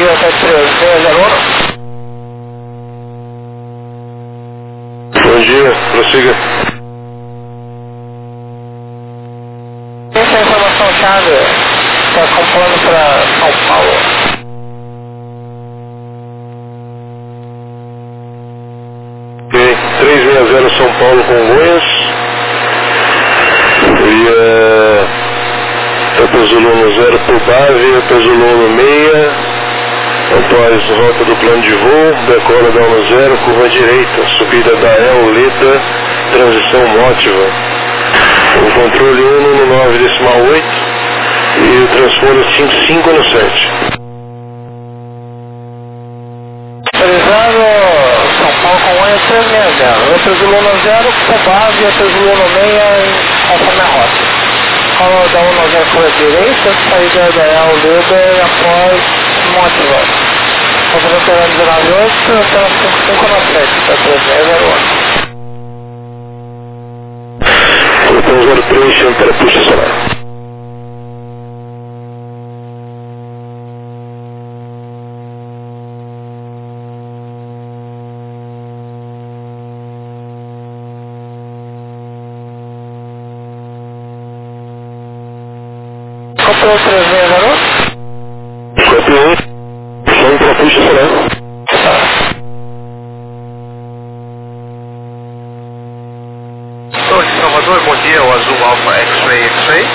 dia, 7360. Bom dia, prossiga. Essa é a informação-chave está comprando para São Paulo. Ok, 360 São Paulo, Congonhas. Via Tapazuluno 0 por base, Tapazuluno 6. Após rota do plano de voo, decola da 10, curva direita, subida da El Leda, transição mótiva. O controle 1 no 9,8 e o transponder 55 no 7. Autorizado São Paulo com 360. Tapazuluno 0 por base, Tapazuluno 6 conforme a rota. Rola da 10 curva direita, saída da El Leda após mótiva. Operando 19,8, então 55 no 7, está 3608. Botão 03, chama para puxa solar. Comprou 3608? Copiou, chama para puxa solar. Torre de Salvador, bom dia, o Azul Alpha X-Ray X-Ray.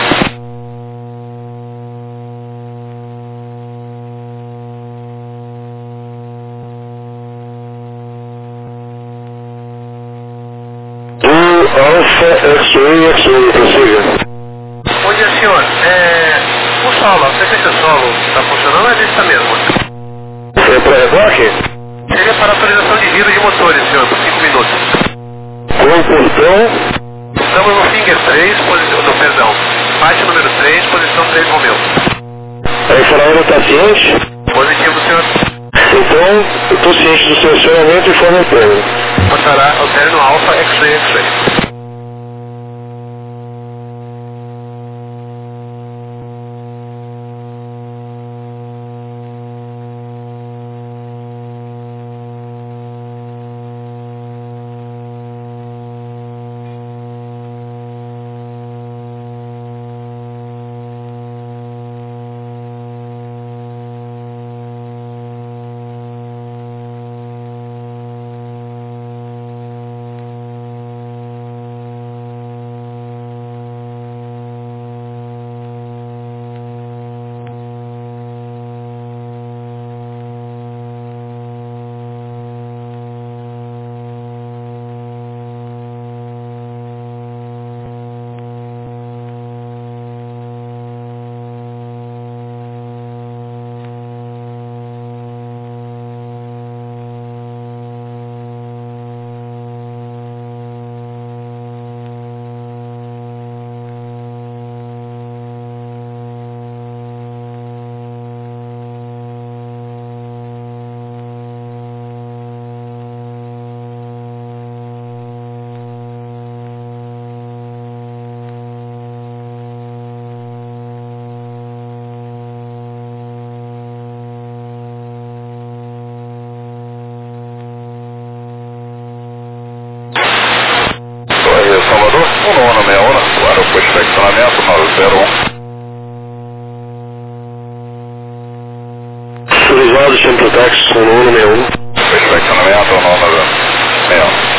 Alpha X-Ray X-Ray, prossiga. Bom dia, senhor. O solo, a frequência solo está funcionando ou é desse mesmo? É para reboque? Seria para atualização de giro de motores, senhor, por 5 minutos. Com portão. Estamos no Finger 3, perdão, parte número 3, posição 3 Romeu. A infraero está ciente? Positivo, senhor. Então, eu estou ciente do seu acionamento e forma o plano. Passará ao término Alpha X-Ray X-Ray. Salvador, 1161, o aeroporto de estacionamento 901. Autorizado, chama para o táxi, 1161. Aeroporto de estacionamento 961.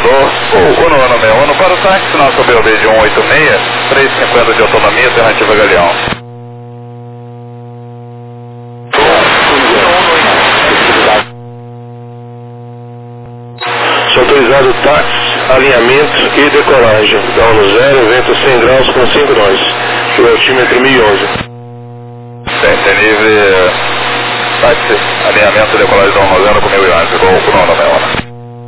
Alô? Uno 161 para o táxi nosso BOB de 186, 350 de autonomia, alternativa Galeão. Autorizado táxi, alinhamento e decolagem. Dá no 0, vento 100 graus com 5 nós. O altímetro 1011. Tem livre táxi, alinhamento e decolagem da 1 com 1011. Gol com 9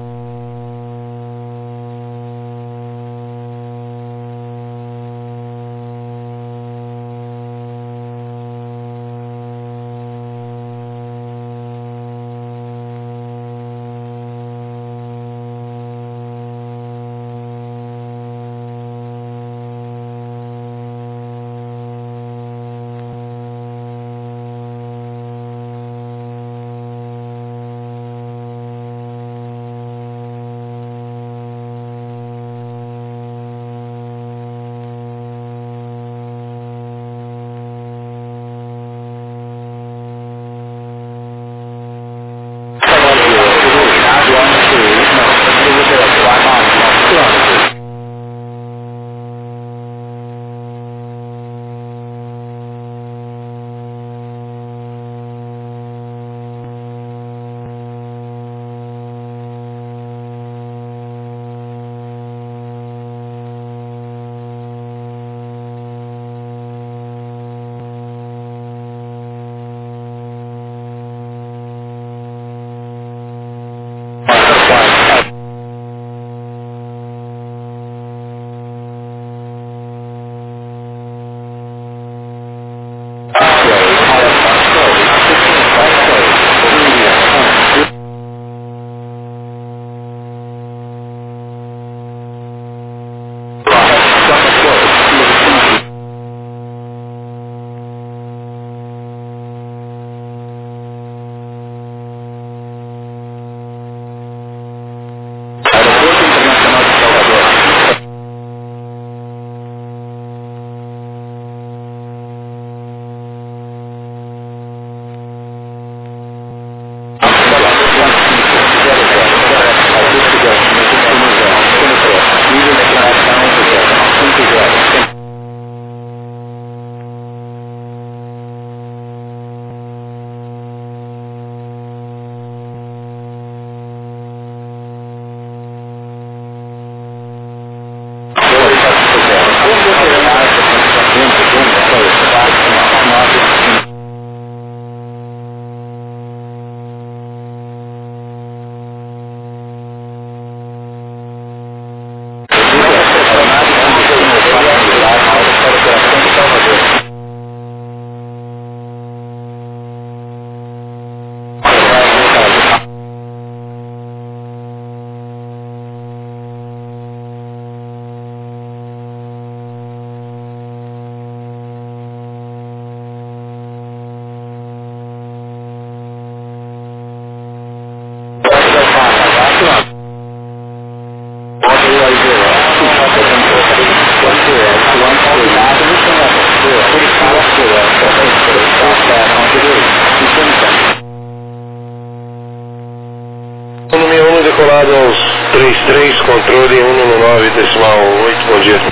Decolado aos 33, controle 119, decimal 8, bom dia.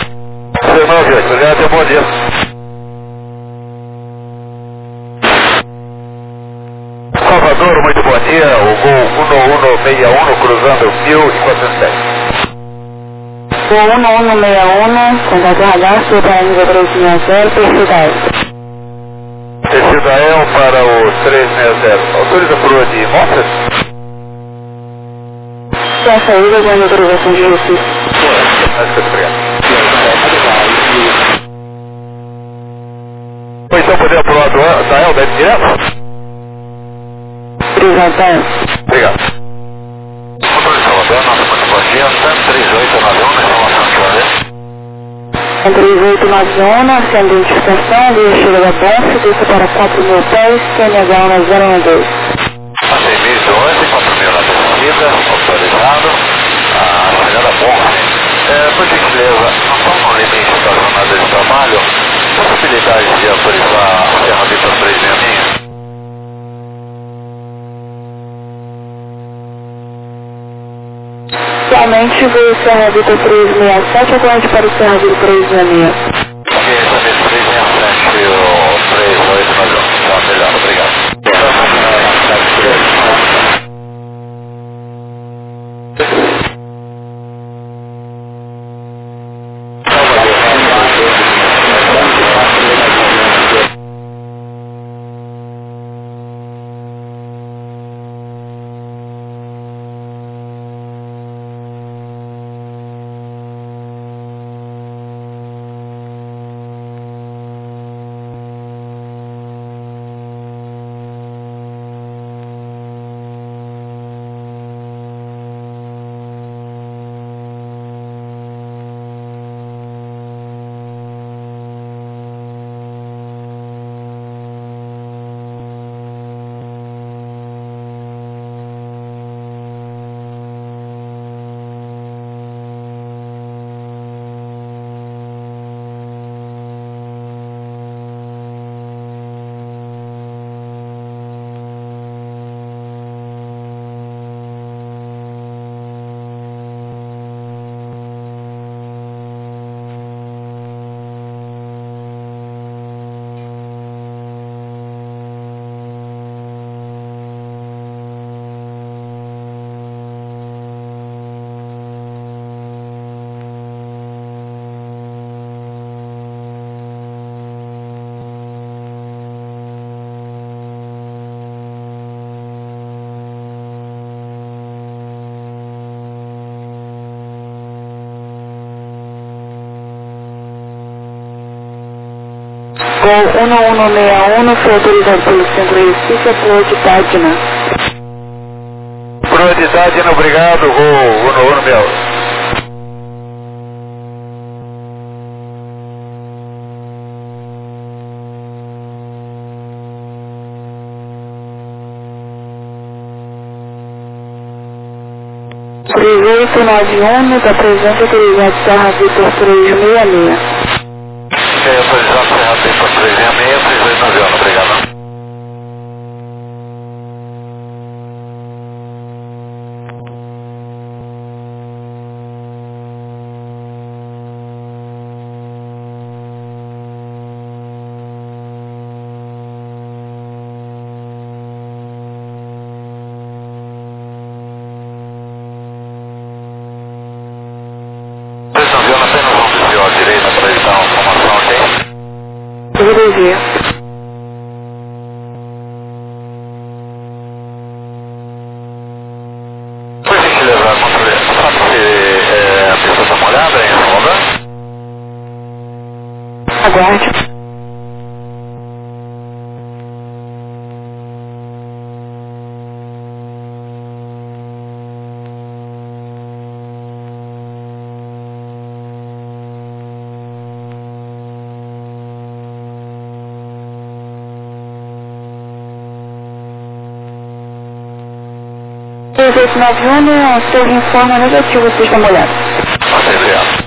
19, obrigado, bom dia. Salvador, muito bom dia, o Gol 1161 cruzando 1410. Gol 1161, contato ragazzo para nível 360, perfil Tecido AEL para o 360. Autoriza por rua de Montes? A saída da autorização de Recife. Então poder pro lado da AEL, deve direto? Obrigado. Obrigado. Motorista Salvador, nossa bom dia, 3891, sem identificação, via chega da ponte, desça para 4.000 pés, CNH 1012. A 6.011, 4.000 na descida, autorizado, a chegada da ponte. Por gentileza, não estamos no limite da jornada de trabalho, possibilidade de autorizar a ferramenta 366? Inicialmente veio Serra Vitor 367, atualmente para o Serra Vitor 366. Ok, também 367 o 3891. Tá, melhor, obrigado. Gol 1161 foi autorizado pelo Centro de Justiça por Tadina. Prioridade, obrigado, Gol 1161. Prejuízo 91, da presença autorizado Serra Vitor 366. Ok, autorizado Serra Vitor 366, 3891, obrigado. Apenas um desvio à direita para evitar uma formação, ok? Dirigir. Por gentileza, controle, sabe se a pessoa está molhada em esse momento? Aguarde. Prejuízo 91, seu informe negativo, você está molhado. Ok, obrigado.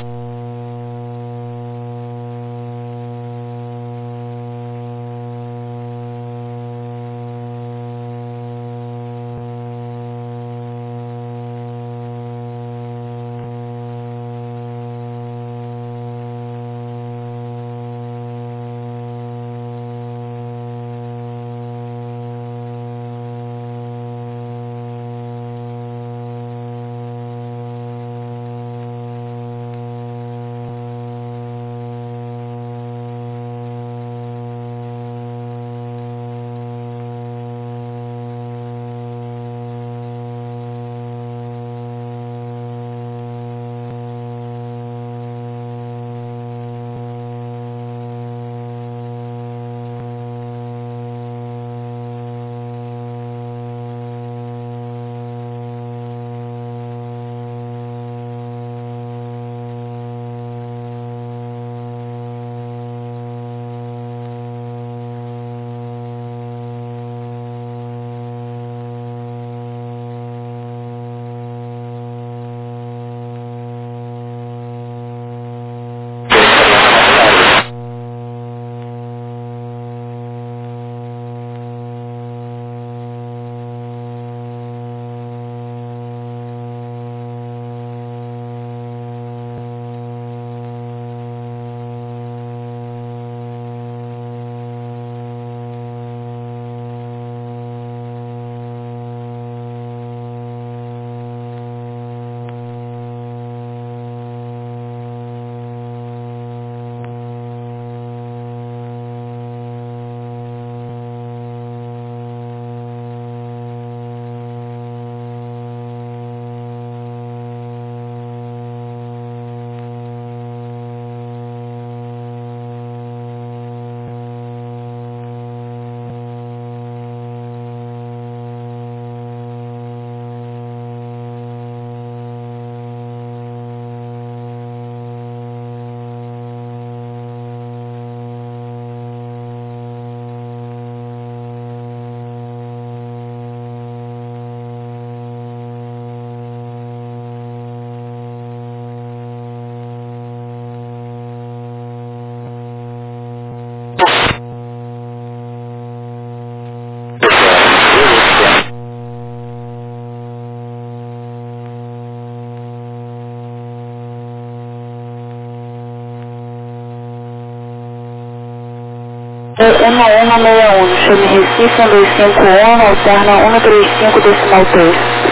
chame Recife 125 alterna 135 decimal 3.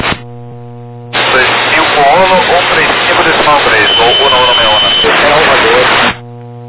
251, 135 decimal 3, ou 161.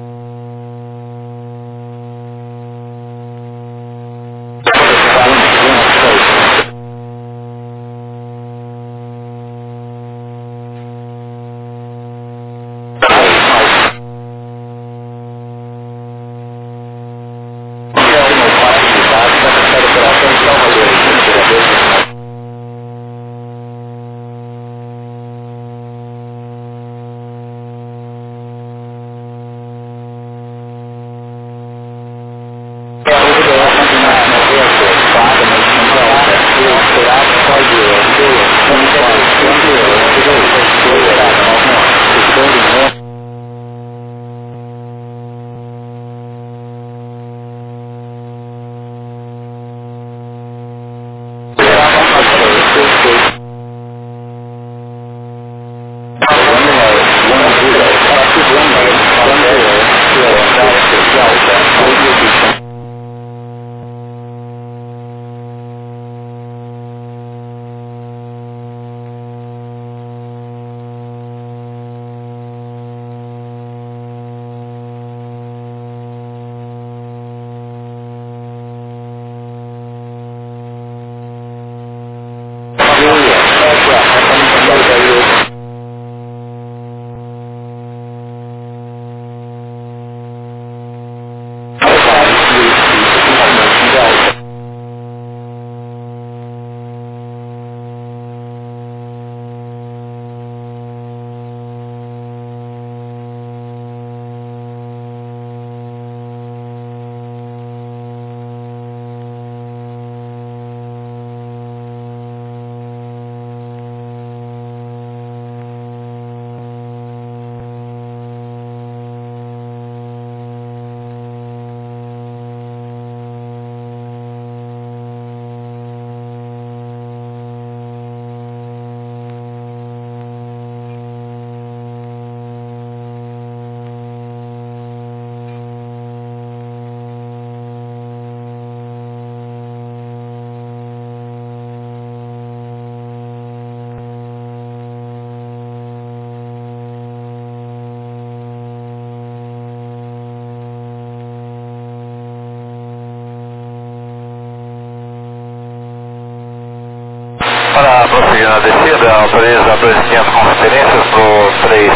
Para prosseguir na descida, autoriza 2500 com referências para o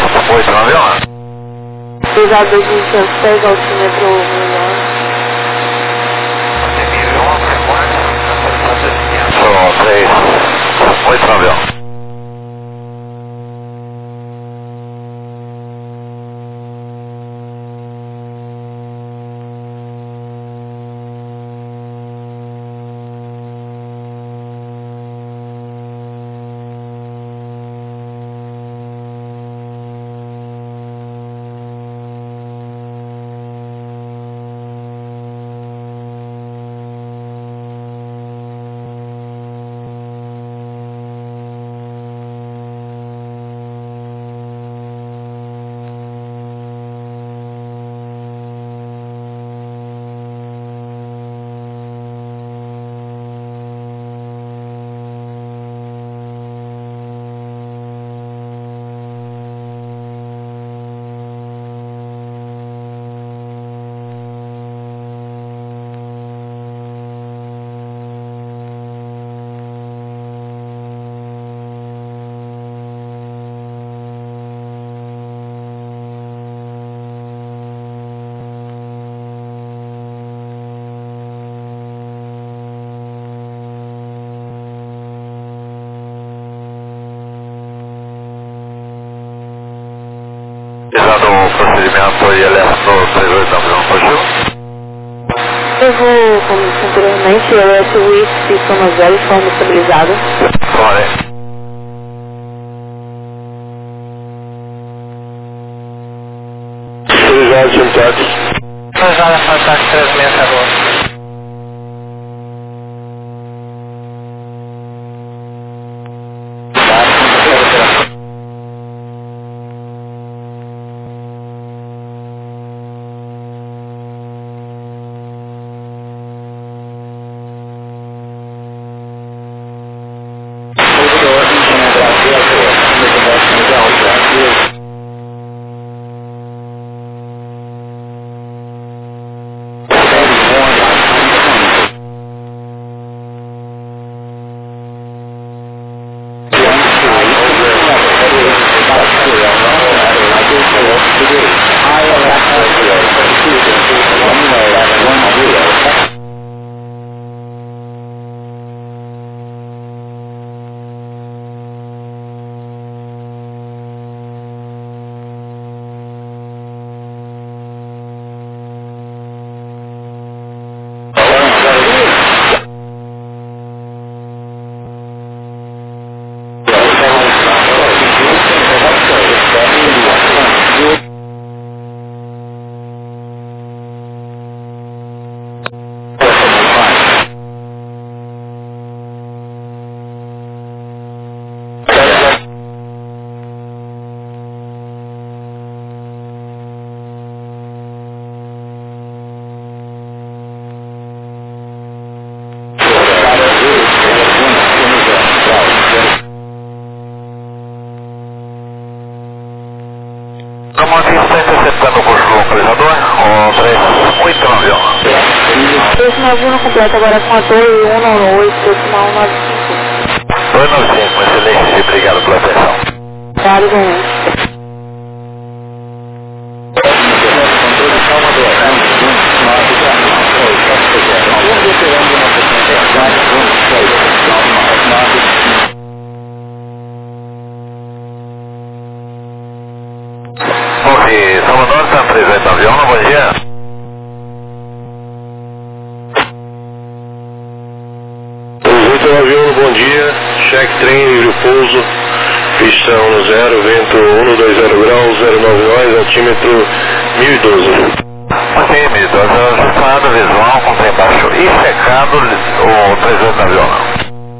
389. Obrigado, 2606, altímetro 1011. Sou 389. Utilizando o procedimento ILS pro 3891, pode? Eu como disse anteriormente, eu acho o IF sonozelo de forma estabilizada. Olha. Autorizado, sentados. Autorizado a Fantac 3672. Tá no curso localizador, o 38 na avião. 291 completo agora com a torre 198, 195. 295, excelente, obrigado pela atenção. Claro, igualmente. Ok, Salvador, está presente no avião, bom dia. Presente no avião, bom dia. Check trem, livre pouso. Pista 10, vento 120 graus, 099, altímetro 1012. Ok, 1012, ajustado, visual, com trem baixo e secado, o presente no avião.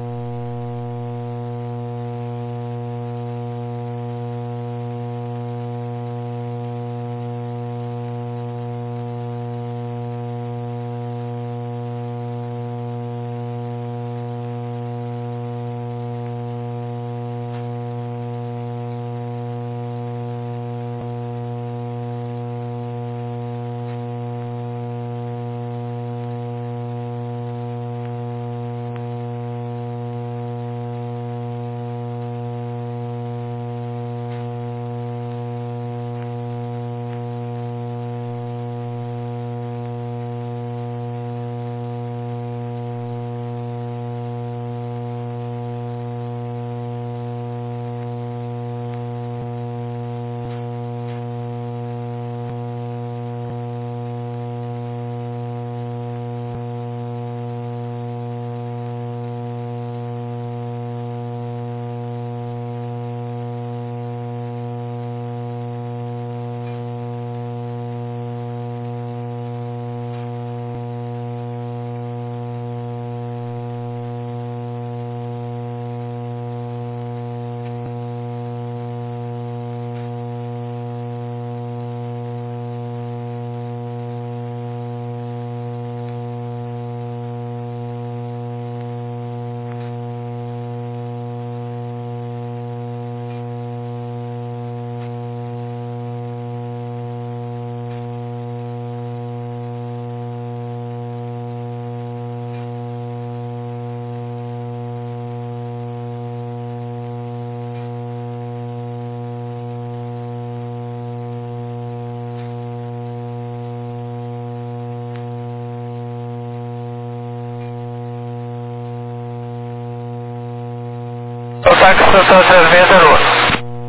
O táxi Central 3608.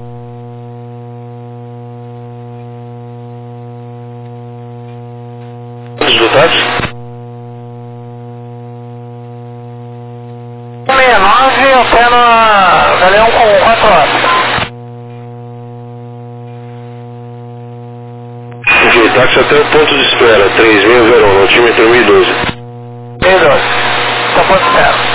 Do táxi? 169 até na Galeão com 4 horas. Ok, táxi até o ponto de espera, 3001, altímetro 1012. 1012. Tá ponto de espera.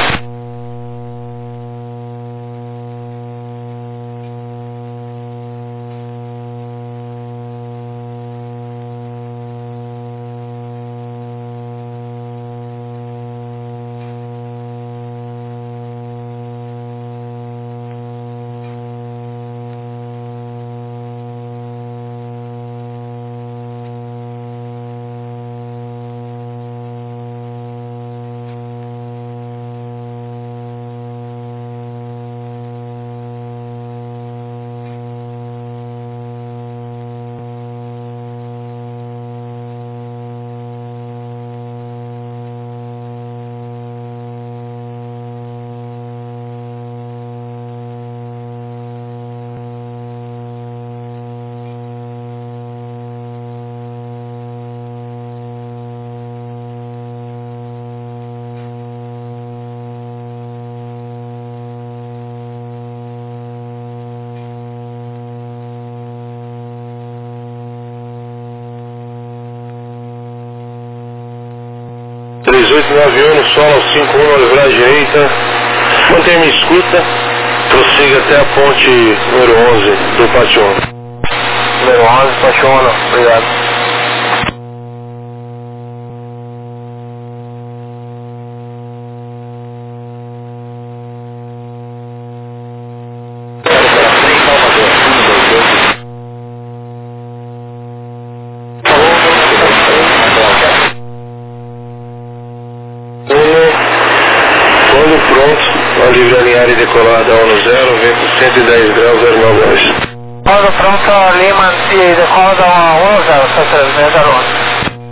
No avião, solo 51, levar à direita, mantenha-me escuta, prossiga até a ponte número 11 do Pátio 1. Número 11, Pátio 1, obrigado. Ó livre alinhar e decolar da 10, vento 110 graus, 09. Roda pronto, Lima, e decola da 10, só 3601.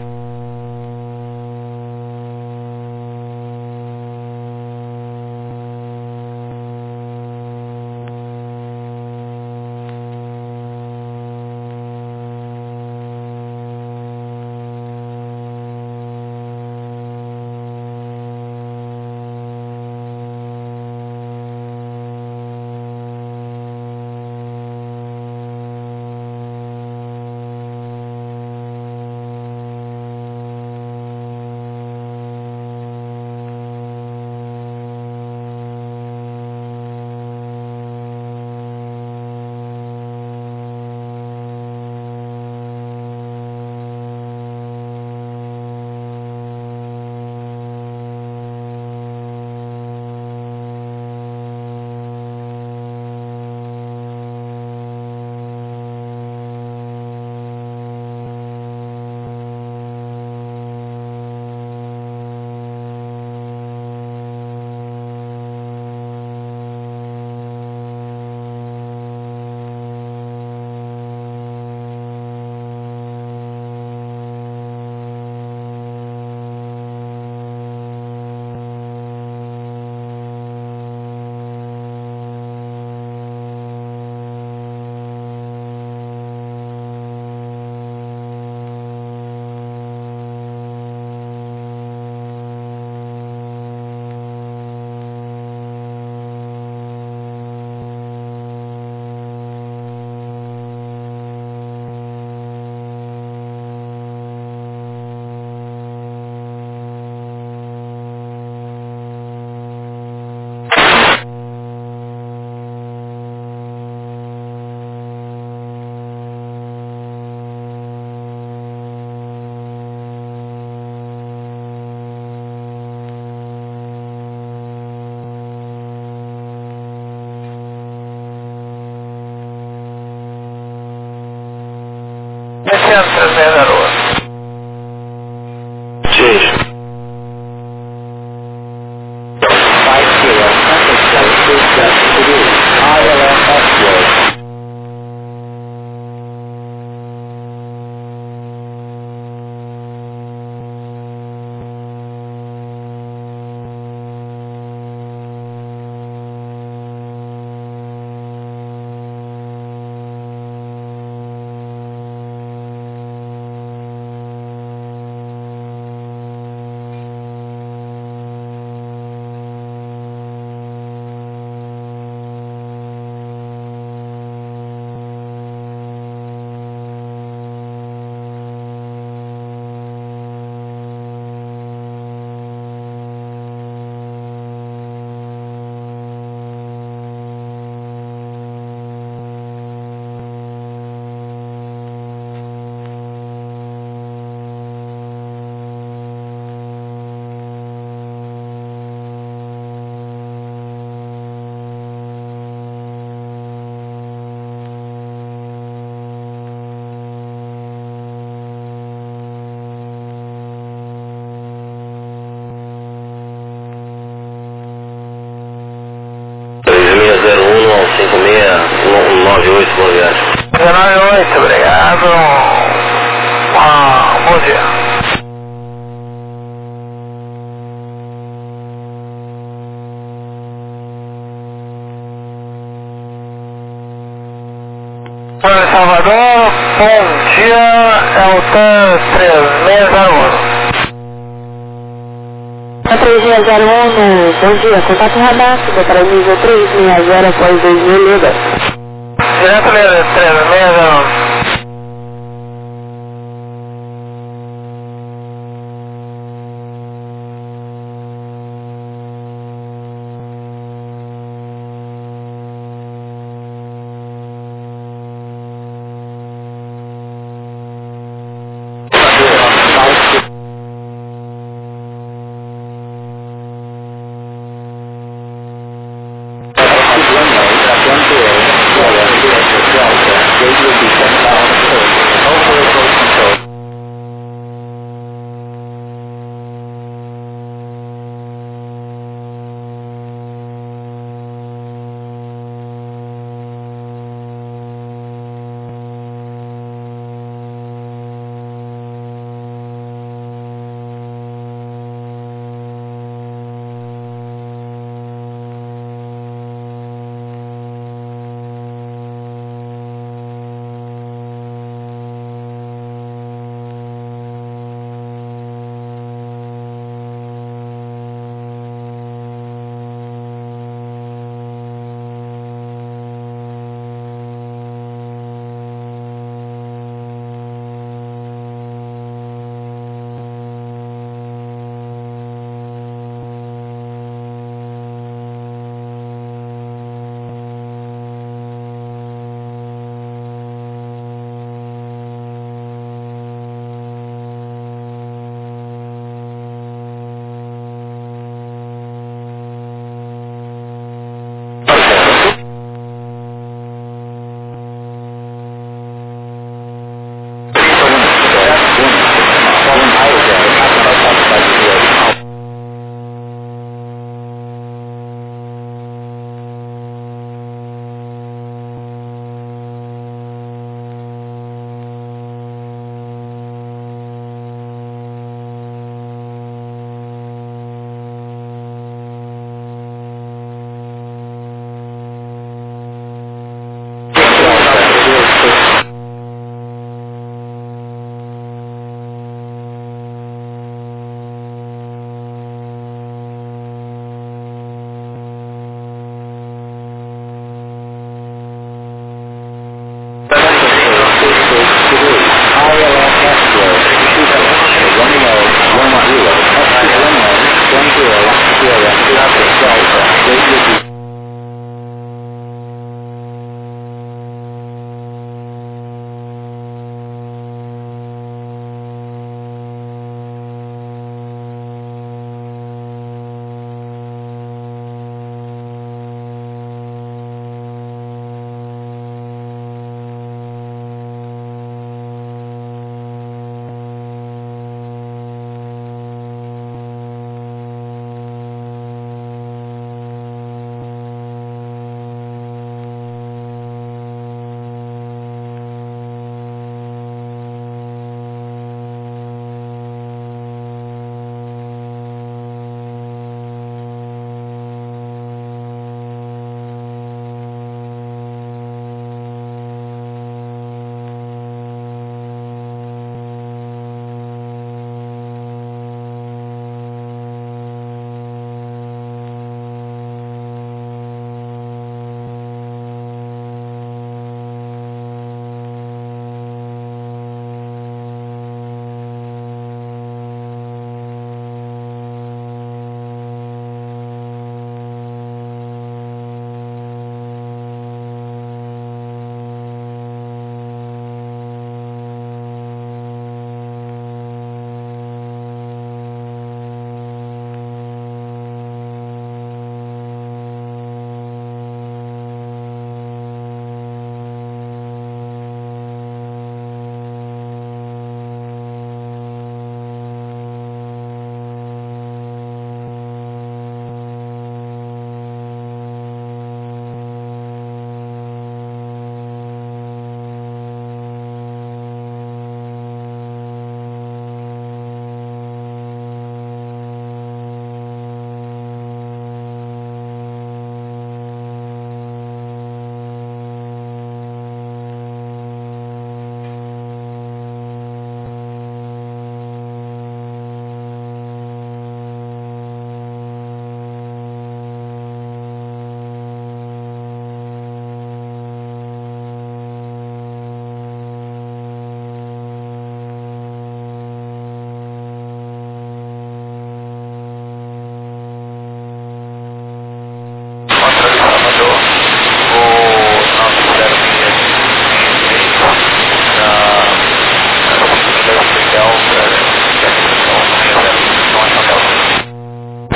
Change. Boa viagem. 98, obrigado. Bom dia. Salvador, bom dia, é o TAN 3601. 3601, bom dia, contato radar, para o nível 360 após 2000 liga. Direto 3601. Quanto é?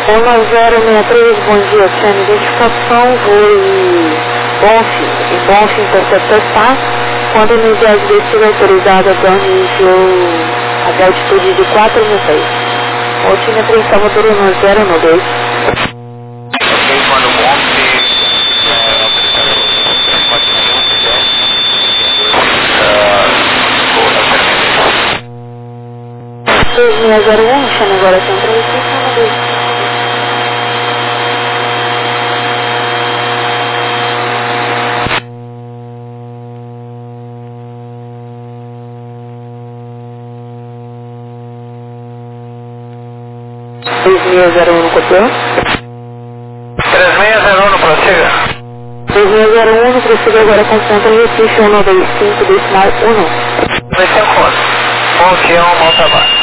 1063, bom dia, Tiana, identificação, voo em Bonfim, Interceptor SA, quando a unidade descida autorizada até altitude de 4.000 pés. Altimetria está motor 1092. Ok, quando Bonfim, autorizado, 2601, Tiana, agora tem entrevista, 2. no copiou? 3601, prossiga. 2601, prossiga agora com centro e ficha 195, decimal 1. Vai ser o ponto. Bonfim, bom trabalho.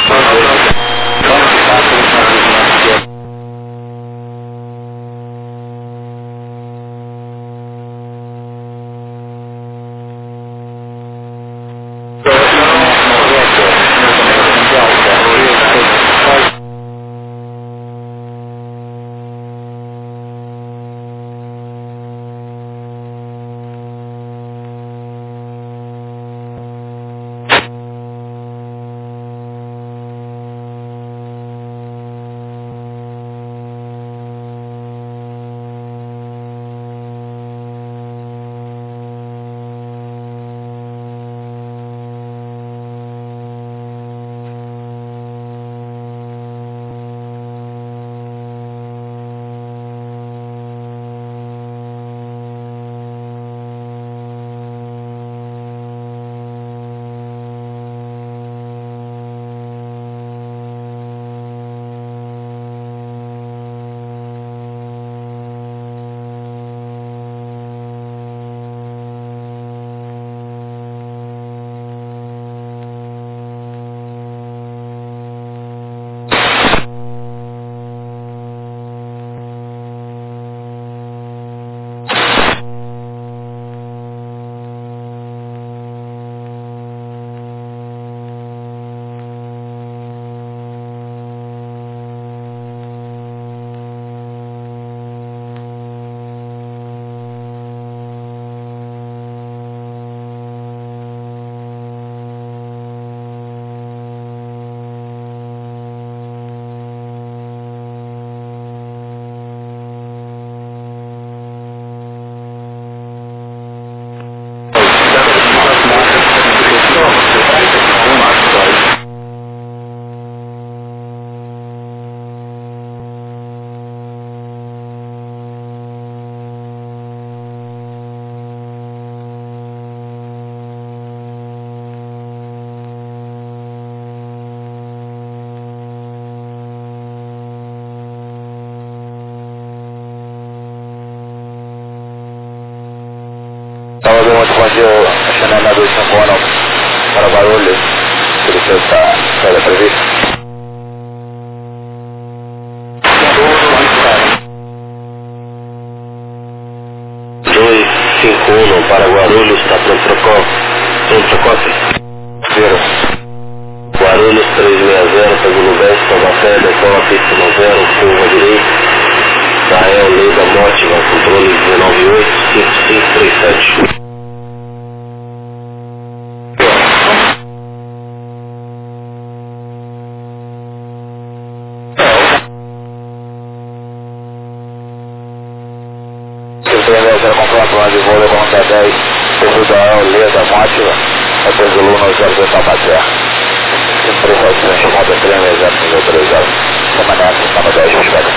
Sábado muito bom dia, Chanel na 251 para Guarulhos, tudo que está previsto. 251 para Guarulhos, está pronto trocote. Guarulhos 360, Pegulo Beste, Tobafé, decola pista 90, curva direita. Israel, Lei da Morte, controle 198-5537. Será comprado lá de voo, levanta 10, Israel, Lei da Morte, até o Luna 0 para bater. Impressão, chamada 3 exército, 3 horas. Semana, estava 10, vai para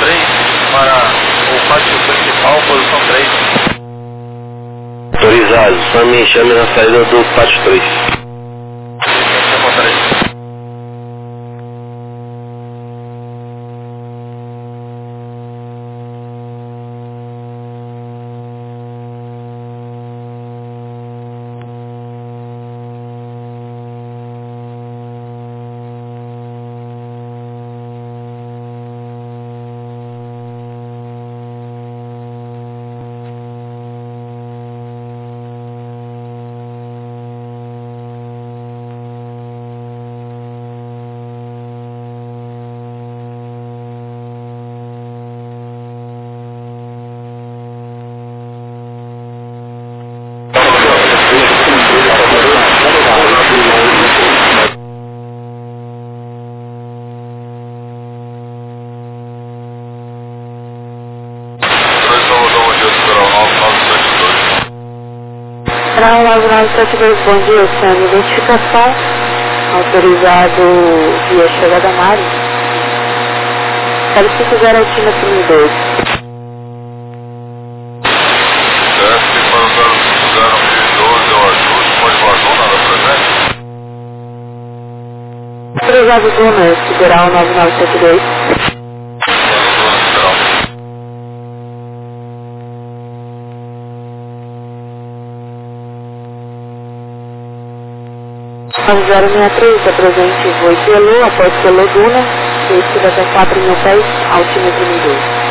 3 para o pátio principal, posição 3. Autorizado, chame na saída do pátio 3. Chama 3. Canal 9972, bom dia, senhor. Identificação, autorizado via chegada Mari. 050 Altina 32. Desce para o 050 é o ajuste, pode vazão, nada presente. Autorizado Duna, Sideral 9972. Ao 063, apresente Voitelu, após Peloduna, descida até 4.000 pés, Altina 32.